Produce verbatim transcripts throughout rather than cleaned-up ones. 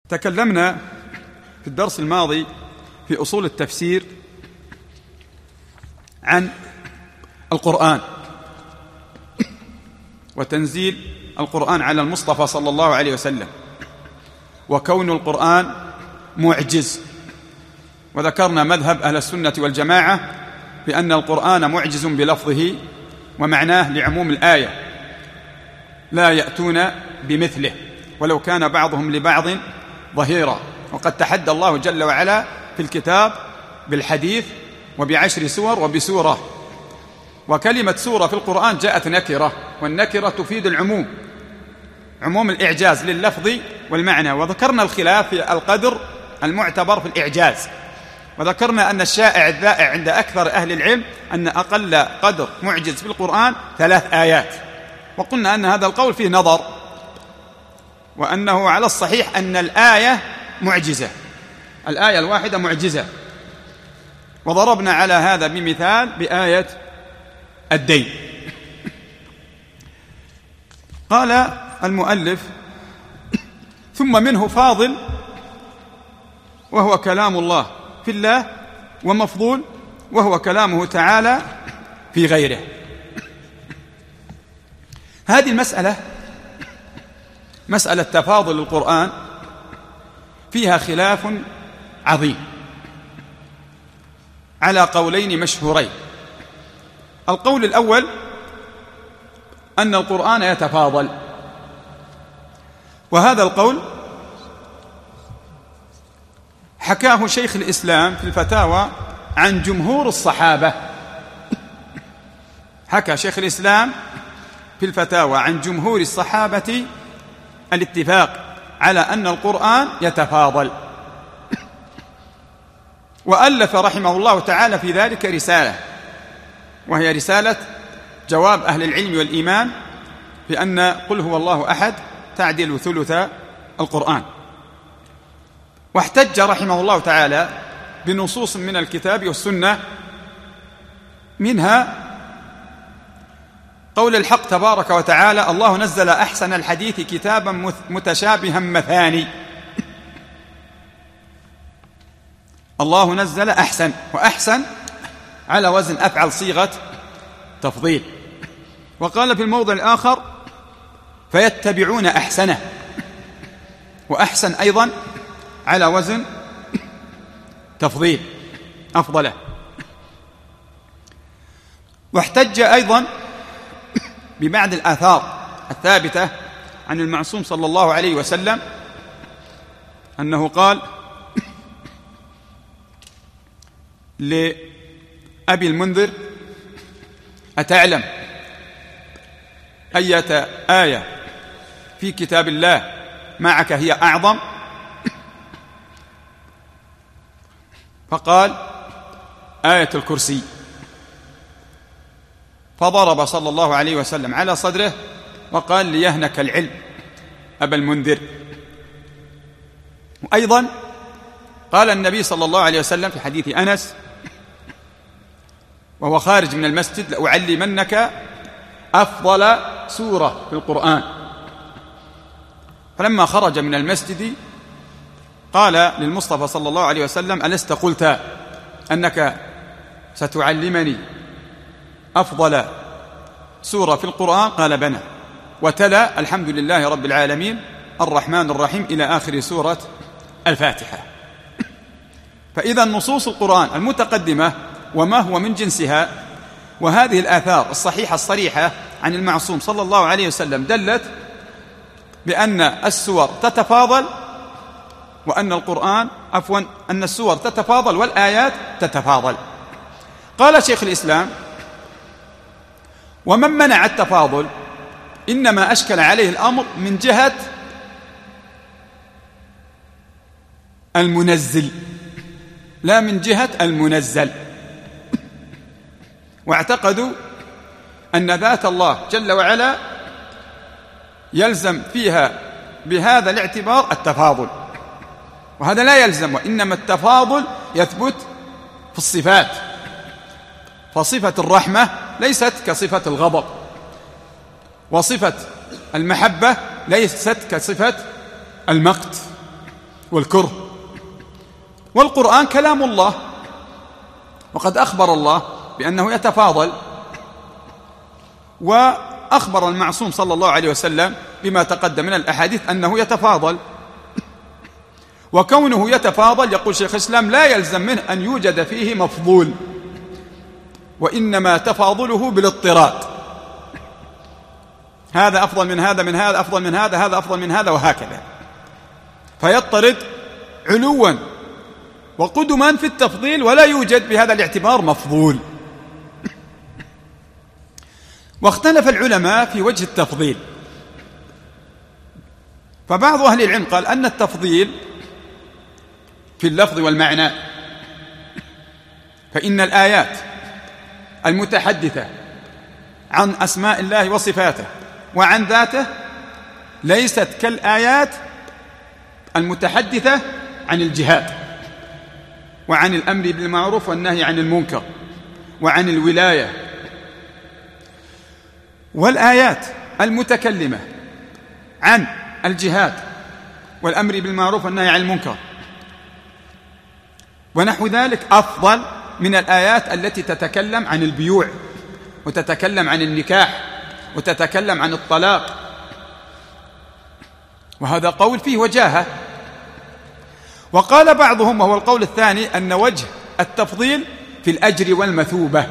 تكلمنا في الدرس الماضي في أصول التفسير عن القرآن وتنزيل القرآن على المصطفى صلى الله عليه وسلم، وكون القرآن معجز، وذكرنا مذهب أهل السنة والجماعة بأن القرآن معجز بلفظه ومعناه لعموم الآية، لا يأتون بمثله ولو كان بعضهم لبعض ظهيرا. وقد تحدى الله جل وعلا في الكتاب بالحديث وبعشر سور وبسورة، وكلمة سورة في القرآن جاءت نكرة، والنكرة تفيد العموم، عموم الإعجاز لللفظ والمعنى. وذكرنا الخلاف في القدر المعتبر في الإعجاز، وذكرنا أن الشائع الذائع عند أكثر أهل العلم أن أقل قدر معجز في القرآن ثلاث آيات، وقلنا أن هذا القول فيه نظر، وأنه على الصحيح أن الآية معجزة، الآية الواحدة معجزة. وضربنا على هذا بمثال بآية الدين. قال المؤلف: ثم منه فاضل وهو كلام الله في الله، ومفضول وهو كلامه تعالى في غيره. هذه المسألة مسألة تفاضل القرآن فيها خلاف عظيم على قولين مشهورين. القول الأول أن القرآن يتفاضل، وهذا القول حكاه شيخ الإسلام في الفتاوى عن جمهور الصحابة. حكى شيخ الإسلام في الفتاوى عن جمهور الصحابة الاتفاق على أن القرآن يتفاضل، وألف رحمه الله تعالى في ذلك رسالة، وهي رسالة جواب أهل العلم والإيمان بأن قل هو الله أحد تعدل ثلث القرآن. واحتج رحمه الله تعالى بنصوص من الكتاب والسنة، منها قول الحق تبارك وتعالى: الله نزل أحسن الحديث كتابا متشابها مثاني. الله نزل أحسن، وأحسن على وزن أفعل صيغة تفضيل. وقال في الموضع الآخر: فيتبعون أحسنه، وأحسن أيضا على وزن تفضيل أفضله. واحتج أيضا ببعض الآثار الثابتة عن المعصوم صلى الله عليه وسلم أنه قال لأبي المنذر: أتعلم أية آية في كتاب الله معك هي أعظم؟ فقال: آية الكرسي. فضرب صلى الله عليه وسلم على صدره وقال: ليهنك العلم أبا المنذر. وأيضا قال النبي صلى الله عليه وسلم في حديث أنس وهو خارج من المسجد: لأعلمنك أفضل سورة في القرآن. فلما خرج من المسجد قال للمصطفى صلى الله عليه وسلم: ألست قلت أنك ستعلمني أفضل سورة في القرآن؟ قال: بلى. وتلا: الحمد لله رب العالمين الرحمن الرحيم إلى آخر سورة الفاتحة. فإذا نصوص القرآن المتقدمة وما هو من جنسها، وهذه الآثار الصحيحة الصريحة عن المعصوم صلى الله عليه وسلم دلت بأن السور تتفاضل، وأن القرآن عفوا أن السور تتفاضل والآيات تتفاضل. قال شيخ الإسلام: ومن منع التفاضل إنما أشكل عليه الأمر من جهة المنزل لا من جهة المنزل. واعتقدوا أن ذات الله جل وعلا يلزم فيها بهذا الاعتبار التفاضل، وهذا لا يلزم، وإنما التفاضل يثبت في الصفات. فصفة الرحمة ليست كصفة الغضب، وصفة المحبة ليست كصفة المقت، والكره. والقرآن كلام الله، وقد أخبر الله بأنه يتفاضل، وأخبر المعصوم صلى الله عليه وسلم بما تقدم من الأحاديث أنه يتفاضل. وكونه يتفاضل يقول شيخ الإسلام لا يلزم منه أن يوجد فيه مفضول، وإنما تفاضله بالاضطراد، هذا أفضل من هذا، من هذا أفضل من هذا، هذا أفضل من هذا، وهكذا، فيضطرد علوا وقدما في التفضيل، ولا يوجد بهذا الاعتبار مفضول. واختلف العلماء في وجه التفضيل، فبعض أهل العلم قال أن التفضيل في اللفظ والمعنى، فإن الآيات المتحدثة عن أسماء الله وصفاته وعن ذاته ليست كالآيات المتحدثة عن الجهاد وعن الأمر بالمعروف والنهي عن المنكر وعن الولاية. والآيات المتكلمة عن الجهاد والأمر بالمعروف والنهي عن المنكر ونحو ذلك أفضل من الآيات التي تتكلم عن البيوع وتتكلم عن النكاح وتتكلم عن الطلاق، وهذا قول فيه وجاهة. وقال بعضهم، وهو القول الثاني، أن وجه التفضيل في الأجر والمثوبة،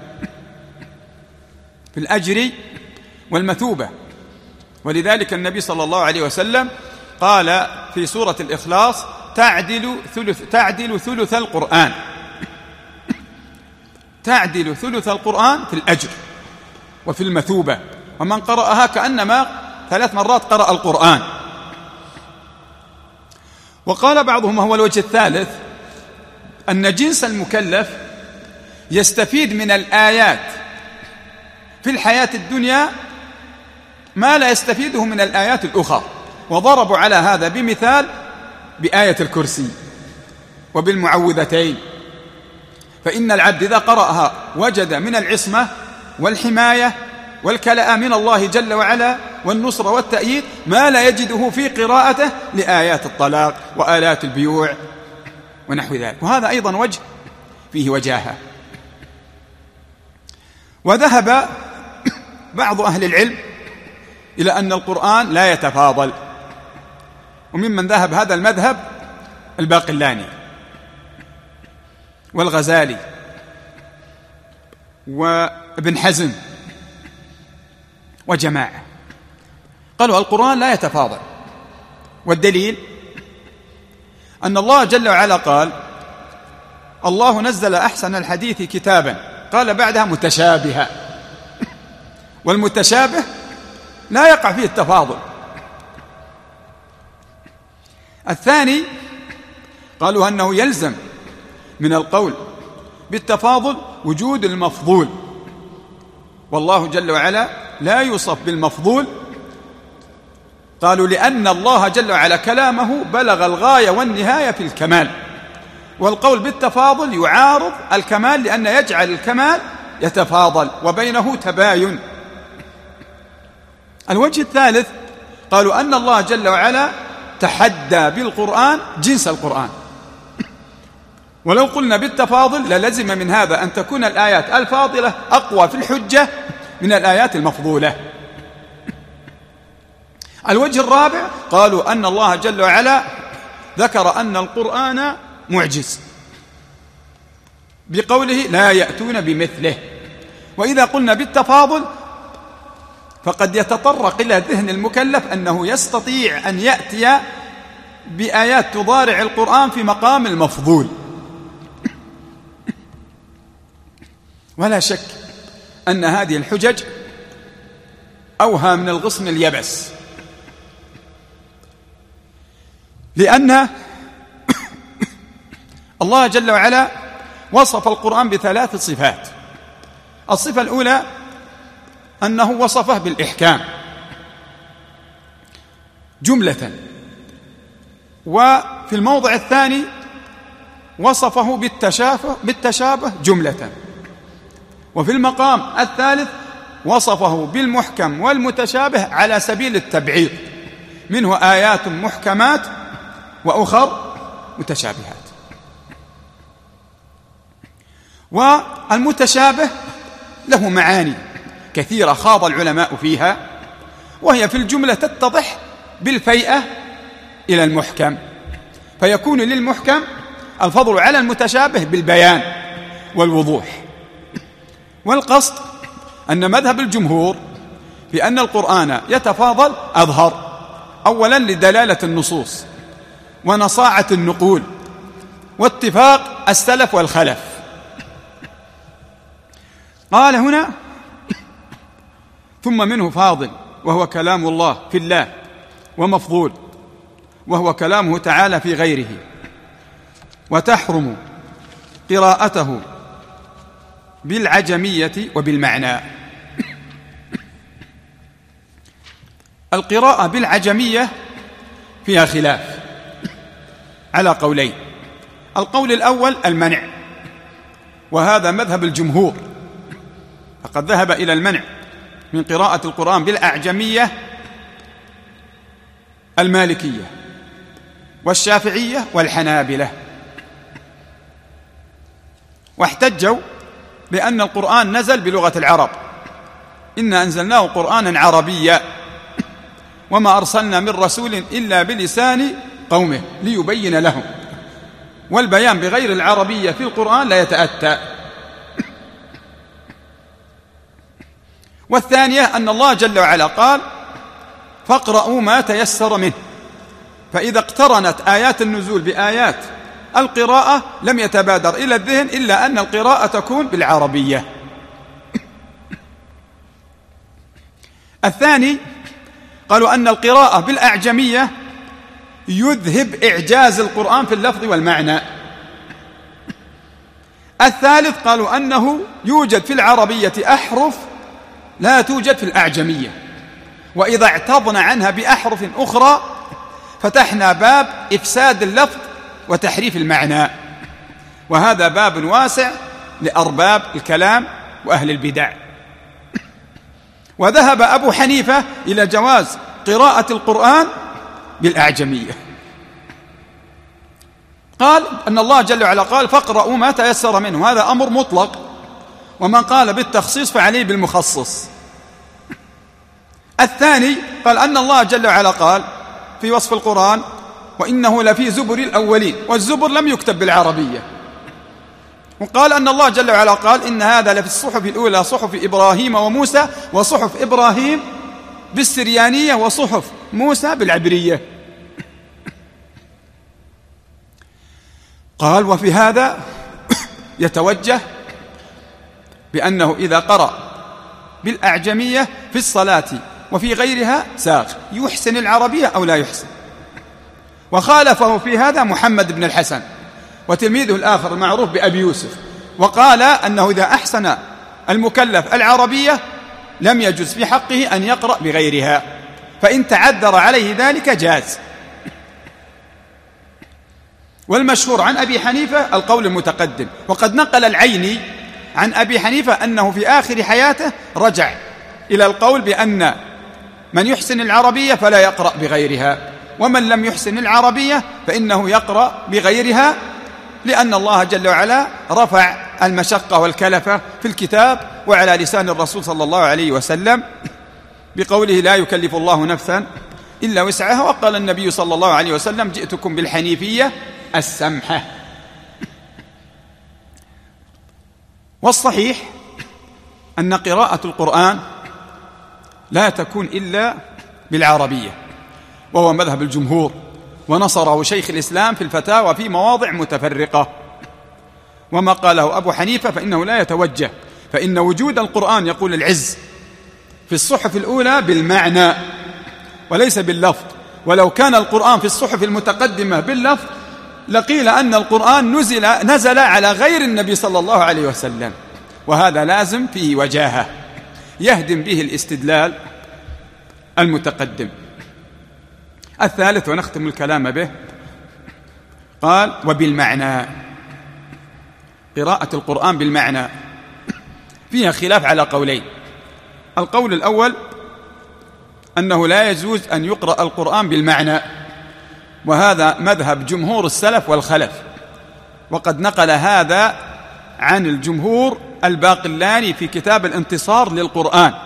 في الأجر والمثوبة. ولذلك النبي صلى الله عليه وسلم قال في سورة الإخلاص تعدل ثلث, تعدل ثلث القرآن، تعدل ثلث القرآن في الأجر وفي المثوبة، ومن قرأها كأنما ثلاث مرات قرأ القرآن. وقال بعضهم، وهو الوجه الثالث، أن جنس المكلف يستفيد من الآيات في الحياة الدنيا ما لا يستفيده من الآيات الأخرى، وضربوا على هذا بمثال بآية الكرسي وبالمعوذتين، فإن العبد إذا قرأها وجد من العصمة والحماية والكلاء من الله جل وعلا والنصر والتأييد ما لا يجده في قراءته لآيات الطلاق وآيات البيوع ونحو ذلك. وهذا أيضا وجه فيه وجاهة. وذهب بعض أهل العلم إلى أن القرآن لا يتفاضل، وممن ذهب هذا المذهب الباقلاني والغزالي وابن حزم وجماعة، قالوا القرآن لا يتفاضل. والدليل أن الله جل وعلا قال الله نزل أحسن الحديث كتابا، قال بعدها متشابها، والمتشابه لا يقع فيه التفاضل. الثاني قالوا أنه يلزم من القول بالتفاضل وجود المفضول، والله جل وعلا لا يوصف بالمفضول، قالوا لأن الله جل وعلا كلامه بلغ الغاية والنهاية في الكمال، والقول بالتفاضل يعارض الكمال لأن يجعل الكمال يتفاضل وبينه تباين. الوجه الثالث قالوا أن الله جل وعلا تحدى بالقرآن جنس القرآن، ولو قلنا بالتفاضل للزم من هذا أن تكون الآيات الفاضلة أقوى في الحجة من الآيات المفضولة. الوجه الرابع قالوا أن الله جل وعلا ذكر أن القرآن معجز بقوله لا يأتون بمثله، وإذا قلنا بالتفاضل فقد يتطرق إلى ذهن المكلف أنه يستطيع أن يأتي بآيات تضارع القرآن في مقام المفضول. ولا شك أن هذه الحجج أوهى من الغصن اليبس، لأن الله جل وعلا وصف القرآن بثلاث صفات. الصفة الأولى أنه وصفه بالإحكام جملة، وفي الموضع الثاني وصفه بالتشابه, بالتشابه جملة، وفي المقام الثالث وصفه بالمحكم والمتشابه على سبيل التبعيض، منه آيات محكمات وأخر متشابهات. والمتشابه له معاني كثيرة خاض العلماء فيها، وهي في الجملة تتضح بالفيئة إلى المحكم، فيكون للمحكم الفضل على المتشابه بالبيان والوضوح. والقصد أن مذهب الجمهور بأن القرآن يتفاضل أظهر، أولا لدلالة النصوص ونصاعة النقول واتفاق السلف والخلف. قال هنا: ثم منه فاضل وهو كلام الله في الله، ومفضول وهو كلامه تعالى في غيره، وتحرم قراءته بالعجمية وبالمعنى. القراءة بالعجمية فيها خلاف على قولين. القول الأول المنع، وهذا مذهب الجمهور، فقد ذهب إلى المنع من قراءة القرآن بالأعجمية المالكية والشافعية والحنابلة، واحتجوا بأن القرآن نزل بلغة العرب، إنا أنزلناه قرآنا عربيا وما أرسلنا من رسول إلا بلسان قومه ليبين لهم، والبيان بغير العربية في القرآن لا يتأتى. والثانية أن الله جل وعلا قال: فاقرؤوا ما تيسر منه، فإذا اقترنت آيات النزول بآيات القراءة لم يتبادر إلى الذهن إلا أن القراءة تكون بالعربية. الثاني قالوا أن القراءة بالأعجمية يذهب إعجاز القرآن في اللفظ والمعنى. الثالث قالوا أنه يوجد في العربية أحرف لا توجد في الأعجمية، وإذا اعتضنا عنها بأحرف أخرى فتحنا باب إفساد اللفظ وتحريف المعنى، وهذا باب واسع لأرباب الكلام وأهل البدع. وذهب أبو حنيفة إلى جواز قراءة القرآن بالأعجمية، قال أن الله جل وعلا قال: فاقرؤوا ما تيسر منه، هذا أمر مطلق، ومن قال بالتخصيص فعليه بالمخصص. الثاني قال أن الله جل وعلا قال في وصف القرآن: وإنه لفي زبر الأولين، والزبر لم يكتب بالعربية. وقال أن الله جل وعلا قال: إن هذا لفي الصحف الأولى صحف إبراهيم وموسى، وصحف إبراهيم بالسريانية وصحف موسى بالعبرية. قال: وفي هذا يتوجه بأنه إذا قرأ بالأعجمية في الصلاة وفي غيرها ساق، يحسن العربية أو لا يحسن. وخالفه في هذا محمد بن الحسن وتلميذه الآخر المعروف بأبي يوسف، وقال أنه إذا أحسن المكلف العربية لم يجوز في حقه أن يقرأ بغيرها، فإن تعذر عليه ذلك جاز. والمشهور عن أبي حنيفة القول المتقدم، وقد نقل العيني عن أبي حنيفة أنه في آخر حياته رجع إلى القول بأن من يحسن العربية فلا يقرأ بغيرها، ومن لم يحسن العربية فإنه يقرأ بغيرها، لأن الله جل وعلا رفع المشقة والكلفة في الكتاب وعلى لسان الرسول صلى الله عليه وسلم بقوله: لا يكلف الله نفسا إلا وسعها. وقال النبي صلى الله عليه وسلم: جئتكم بالحنيفية السمحة. والصحيح أن قراءة القرآن لا تكون إلا بالعربية، وهو مذهب الجمهور، ونصره شيخ الإسلام في الفتاوى في مواضع متفرقة. وما قاله أبو حنيفة فإنه لا يتوجه، فإن وجود القرآن يقول العز في الصحف الأولى بالمعنى وليس باللفظ، ولو كان القرآن في الصحف المتقدمة باللفظ لقيل أن القرآن نزل, نزل على غير النبي صلى الله عليه وسلم، وهذا لازم فيه وجاهة يهدم به الاستدلال المتقدم. الثالث ونختم الكلام به، قال: وبالمعنى. قراءة القرآن بالمعنى فيها خلاف على قولين. القول الأول أنه لا يجوز أن يقرأ القرآن بالمعنى، وهذا مذهب جمهور السلف والخلف، وقد نقل هذا عن الجمهور الباقلاني في كتاب الانتصار للقرآن،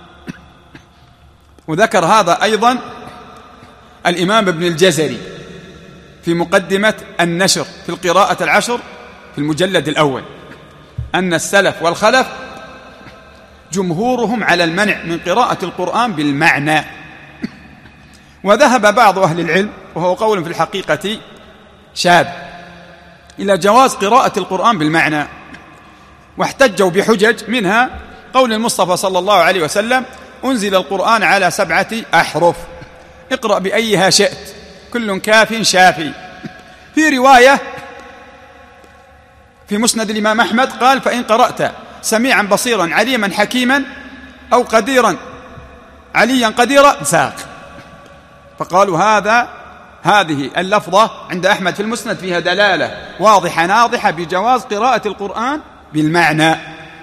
وذكر هذا أيضا الإمام ابن الجزري في مقدمة النشر في القراءة العشر في المجلد الأول، أن السلف والخلف جمهورهم على المنع من قراءة القرآن بالمعنى. وذهب بعض أهل العلم، وهو قول في الحقيقة شاذ، إلى جواز قراءة القرآن بالمعنى، واحتجوا بحجج، منها قول المصطفى صلى الله عليه وسلم: أنزل القرآن على سبعة أحرف، اقرأ بأيها شئت، كل كاف شافي. في رواية في مسند الإمام أحمد قال: فإن قرأت سميعا بصيرا عليما حكيما أو قديرا عليا قديرا ساق. فقالوا هذا هذه اللفظة عند أحمد في المسند فيها دلالة واضحة ناضحة بجواز قراءة القرآن بالمعنى.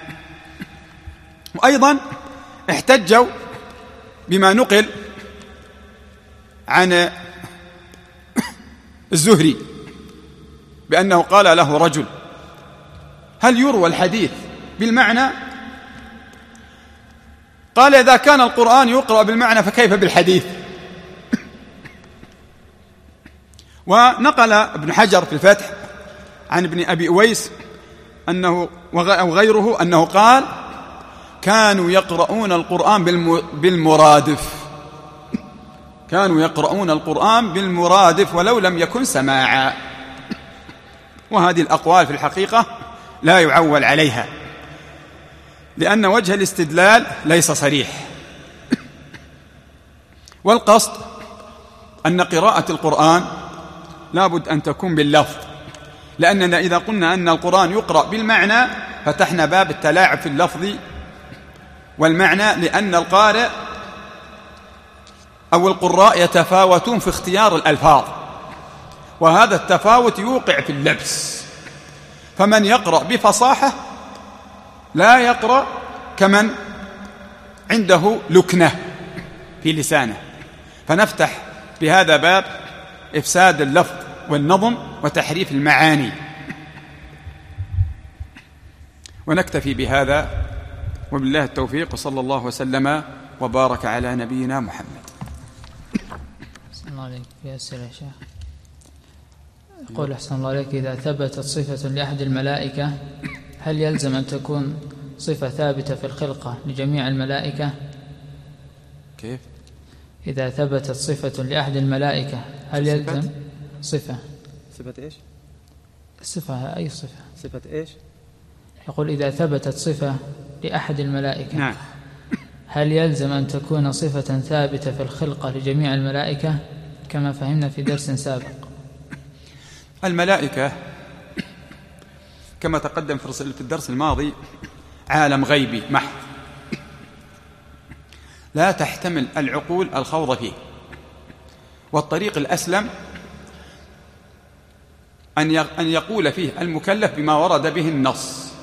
وأيضا احتجوا بما نقل عن الزهري بأنه قال له رجل: هل يروى الحديث بالمعنى؟ قال: إذا كان القرآن يقرأ بالمعنى فكيف بالحديث؟ ونقل ابن حجر في الفتح عن ابن أبي أويس أنه أو غيره أنه قال: كانوا يقرؤون القرآن بالمرادف، كانوا يقرؤون القرآن بالمرادف ولو لم يكن سماعا. وهذه الأقوال في الحقيقة لا يعول عليها، لأن وجه الاستدلال ليس صريح. والقصد أن قراءة القرآن لابد أن تكون باللفظ، لأننا إذا قلنا أن القرآن يقرأ بالمعنى فتحنا باب التلاعب في اللفظ والمعنى، لأن القارئ أو القراء يتفاوتون في اختيار الألفاظ، وهذا التفاوت يوقع في اللبس. فمن يقرأ بفصاحة لا يقرأ كمن عنده لكنة في لسانه، فنفتح بهذا باب إفساد اللفظ والنظم وتحريف المعاني. ونكتفي بهذا، وبالله التوفيق، وصلى الله وسلم وبارك على نبينا محمد. أحسن الله عليك. في أسئلة يا شيخ؟ يقول: أحسن الله عليك، إذا ثبتت صفة لأحد الملائكة هل يلزم أن تكون صفة ثابتة في الخلقة لجميع الملائكة؟ كيف؟ إذا ثبتت صفة لأحد الملائكة هل يلزم صفة صفة إيش؟ صفة أي صفة؟ صفة إيش؟ يقول: إذا ثبتت صفة لأحد الملائكة نعم، هل يلزم أن تكون صفة ثابتة في الخلقة لجميع الملائكة كما فهمنا في درس سابق؟ الملائكة كما تقدم في الدرس الماضي عالم غيبي محض، لا تحتمل العقول الخوض فيه، والطريق الأسلم أن يقول فيه المكلف بما ورد به النص.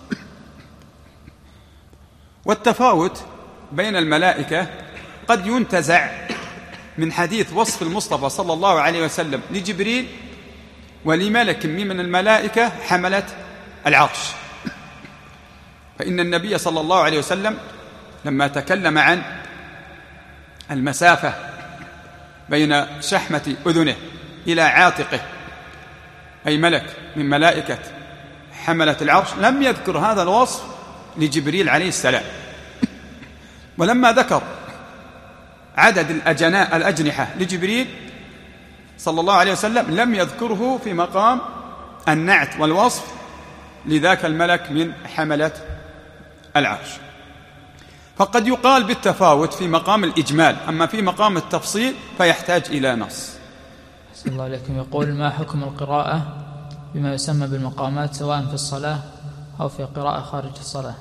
والتفاوت بين الملائكة قد ينتزع من حديث وصف المصطفى صلى الله عليه وسلم لجبريل ولملك من الملائكة حملة العرش، فإن النبي صلى الله عليه وسلم لما تكلم عن المسافة بين شحمة أذنه إلى عاتقه، أي ملك من ملائكة حملة العرش، لم يذكر هذا الوصف لجبريل عليه السلام. ولما ذكر عدد الأجناء الأجنحة لجبريل صلى الله عليه وسلم لم يذكره في مقام النعت والوصف لذاك الملك من حملة العرش. فقد يقال بالتفاوت في مقام الإجمال، أما في مقام التفصيل فيحتاج إلى نص. أحسن الله عليكم. يقول: ما حكم القراءة بما يسمى بالمقامات سواء في الصلاة أو في قراءة خارج الصلاة؟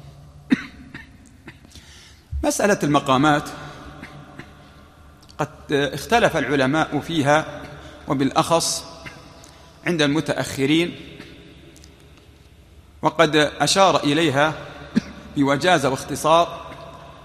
مسألة المقامات قد اختلف العلماء فيها، وبالأخص عند المتأخرين، وقد أشار إليها بوجازة واختصار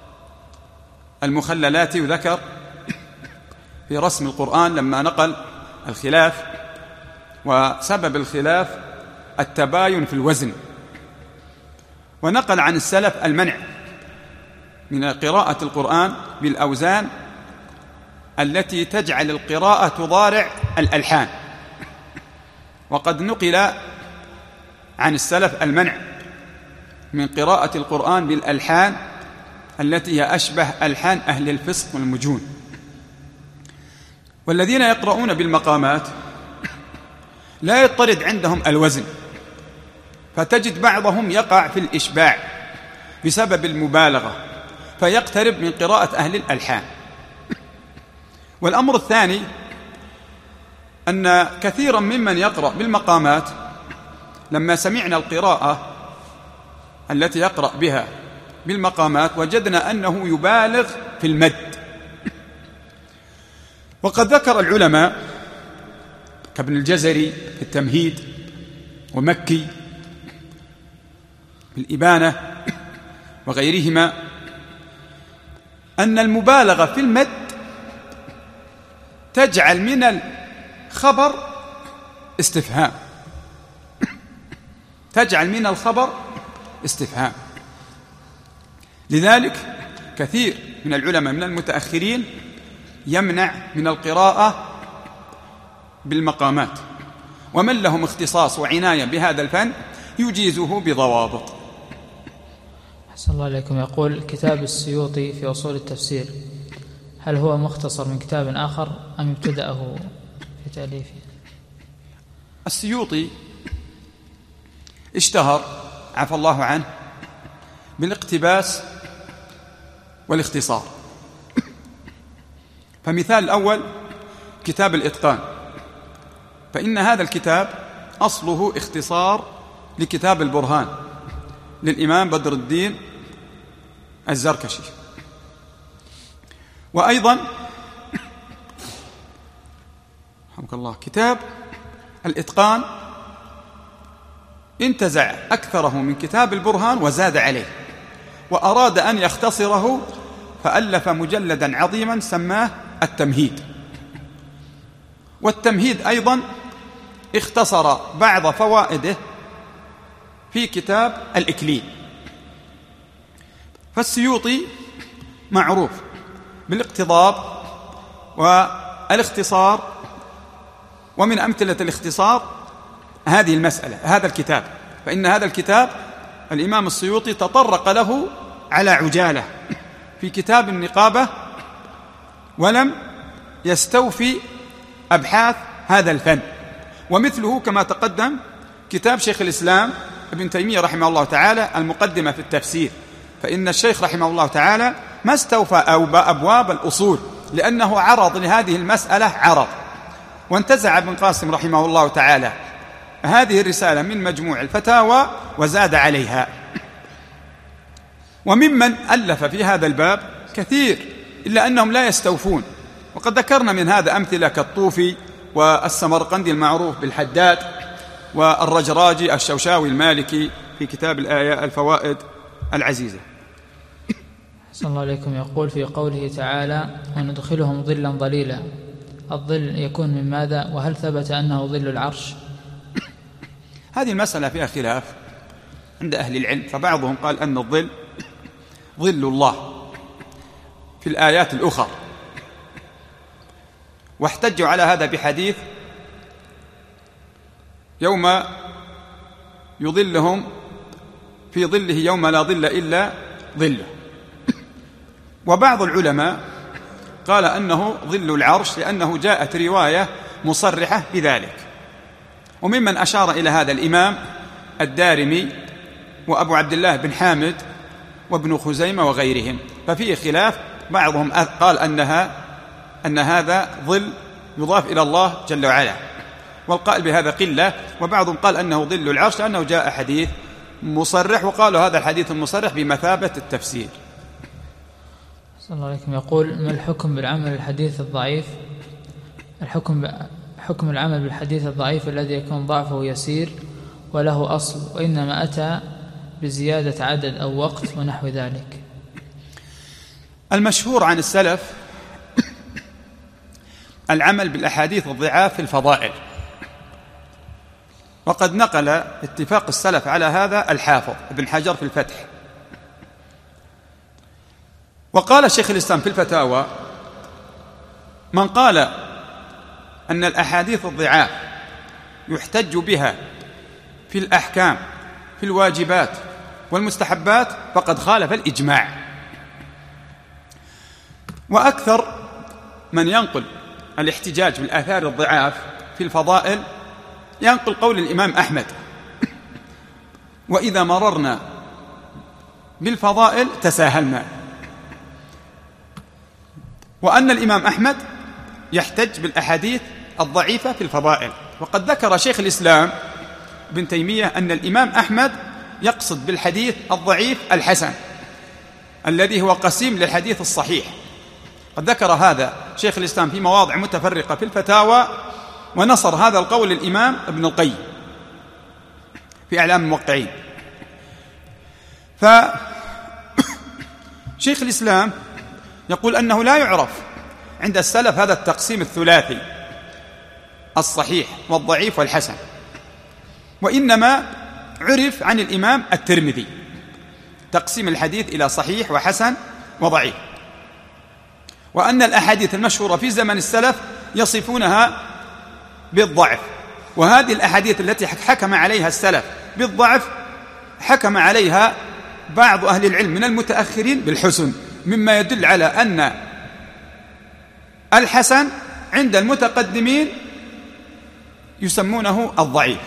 المخللات، وذكر في رسم القرآن لما نقل الخلاف، وسبب الخلاف التباين في الوزن. ونقل عن السلف المنع من قراءة القرآن بالأوزان التي تجعل القراءة تضارع الألحان. وقد نقل عن السلف المنع من قراءة القرآن بالألحان التي هي أشبه ألحان أهل الفسق والمجون. والذين يقرؤون بالمقامات لا يضطرد عندهم الوزن، فتجد بعضهم يقع في الإشباع بسبب المبالغة فيقترب من قراءة أهل الألحان. والأمر الثاني أن كثيرا ممن يقرأ بالمقامات لما سمعنا القراءة التي يقرأ بها بالمقامات وجدنا أنه يبالغ في المد. وقد ذكر العلماء كابن الجزري في التمهيد ومكي في الإبانة وغيرهما أن المبالغة في المد تجعل من الخبر استفهام تجعل من الخبر استفهام لذلك كثير من العلماء من المتأخرين يمنع من القراءة بالمقامات، ومن لهم اختصاص وعناية بهذا الفن يجيزه بضوابط. أحسن الله عليكم. يقول كتاب السيوطي في أصول التفسير هل هو مختصر من كتاب آخر أم ابتدأه في تأليفه؟ السيوطي اشتهر عفى الله عنه بالاقتباس والاختصار. فمثال الأول كتاب الإتقان، فإن هذا الكتاب أصله اختصار لكتاب البرهان للإمام بدر الدين الزركشي. وأيضا رحمك الله كتاب الإتقان انتزع أكثره من كتاب البرهان وزاد عليه، وأراد أن يختصره فألف مجلدا عظيما سماه التمهيد. والتمهيد أيضا اختصر بعض فوائده في كتاب الإكليل. فالسيوطي معروف بالاقتضاب والاختصار، ومن أمثلة الاختصار هذه المسألة هذا الكتاب، فإن هذا الكتاب الإمام السيوطي تطرق له على عجالة في كتاب النقابة ولم يستوفي أبحاث هذا الفن. ومثله كما تقدم كتاب شيخ الإسلام ابن تيمية رحمه الله تعالى المقدمة في التفسير، فإن الشيخ رحمه الله تعالى ما استوفى أبواب الأصول لأنه عرض لهذه المسألة عرض. وانتزع ابن قاسم رحمه الله تعالى هذه الرسالة من مجموع الفتاوى وزاد عليها. وممن ألف في هذا الباب كثير إلا أنهم لا يستوفون، وقد ذكرنا من هذا أمثلة كالطوفي والسمرقندي المعروف بالحداد والرجراجي الشوشاوي المالكي في كتاب الآية الفوائد العزيزة. أحسن الله عليكم. يقول في قوله تعالى وندخلهم ظلا ظليلا، الظل يكون من ماذا؟ وهل ثبت أنه ظل العرش؟ هذه المسألة فيها خلاف عند أهل العلم، فبعضهم قال أن الظل ظل الله في الآيات الأخرى، واحتجوا على هذا بحديث يوم يظلهم في ظله يوم لا ظل إلا ظله. وبعض العلماء قال أنه ظل العرش لأنه جاءت رواية مصرحة بذلك. وممن أشار إلى هذا الإمام الدارمي وأبو عبد الله بن حامد وابن خزيمة وغيرهم، ففيه خلاف. بعضهم قال أنها أن هذا ظل يضاف إلى الله جل وعلا، والقائل بهذا قلة. وبعضهم قال أنه ظل العرش لأنه جاء حديث مصرح، وقالوا هذا الحديث المصرح بمثابة التفسير. صلى الله عليكم. يقول ما الحكم بالعمل الحديث الضعيف الحكم حكم العمل بالحديث الضعيف الذي يكون ضعفه يسير وله أصل وإنما أتى بزيادة عدد أو وقت ونحو ذلك؟ المشهور عن السلف العمل بالأحاديث الضعاف في الفضائل. وقد نقل اتفاق السلف على هذا الحافظ ابن حجر في الفتح. وقال شيخ الإسلام في الفتاوى: من قال أن الأحاديث الضعاف يحتج بها في الأحكام في الواجبات والمستحبات فقد خالف الإجماع. وأكثر من ينقل الاحتجاج بالآثار الضعاف في الفضائل ينقل قول الإمام أحمد: وإذا مررنا بالفضائل تساهلنا. وأن الإمام أحمد يحتج بالأحاديث الضعيفة في الفضائل. وقد ذكر شيخ الإسلام ابن تيمية أن الإمام أحمد يقصد بالحديث الضعيف الحسن الذي هو قسيم للحديث الصحيح. قد ذكر هذا شيخ الإسلام في مواضع متفرقة في الفتاوى، ونصر هذا القول الإمام ابن القيم في إعلام الموقعين. فشيخ الإسلام يقول أنه لا يعرف عند السلف هذا التقسيم الثلاثي الصحيح والضعيف والحسن، وإنما عرف عن الإمام الترمذي تقسيم الحديث إلى صحيح وحسن وضعيف. وأن الأحاديث المشهورة في زمن السلف يصفونها بالضعف، وهذه الأحاديث التي حكم عليها السلف بالضعف حكم عليها بعض أهل العلم من المتأخرين بالحسن، مما يدل على أن الحسن عند المتقدمين يسمونه الضعيف.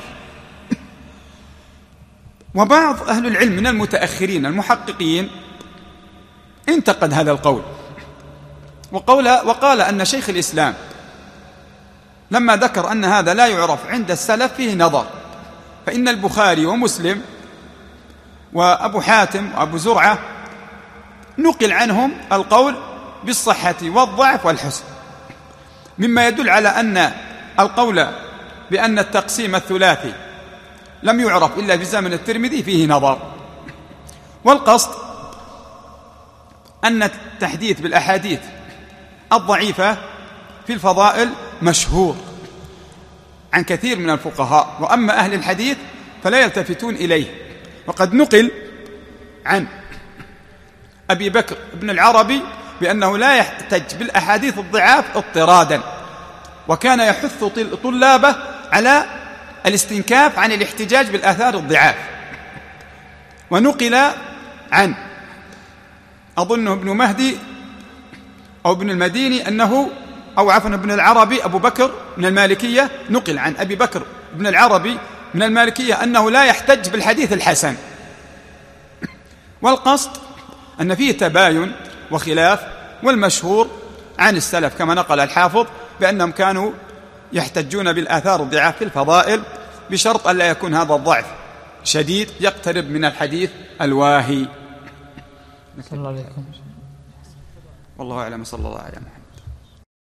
وبعض أهل العلم من المتأخرين المحققين انتقد هذا القول وقال, وقال أن شيخ الإسلام لما ذكر أن هذا لا يعرف عند السلف فيه نظر، فإن البخاري ومسلم وأبو حاتم وأبو زرعة نقل عنهم القول بالصحة والضعف والحسن، مما يدل على أن القول بأن التقسيم الثلاثي لم يعرف إلا في زمن الترمذي فيه نظر. والقصد أن التحديث بالأحاديث الضعيفة في الفضائل مشهور عن كثير من الفقهاء، وأما أهل الحديث فلا يلتفتون إليه. وقد نقل عن أبي بكر بن العربي بأنه لا يحتج بالأحاديث الضعاف اضطرادا، وكان يحث طلابه على الاستنكاف عن الاحتجاج بالآثار الضعاف. ونقل عن أظنه ابن مهدي أو ابن المديني أنه أو عفوا ابن العربي أبو بكر من المالكية، نقل عن أبي بكر بن العربي من المالكية أنه لا يحتج بالحديث الحسن. والقصد أن فيه تباين وخلاف، والمشهور عن السلف كما نقل الحافظ بأنهم كانوا يحتجون بالآثار الضعاف في الفضائل بشرط أن لا يكون هذا الضعف شديد يقترب من الحديث الواهي. صلى الله عليكم. والله أعلم. صلى الله عليه وسلم.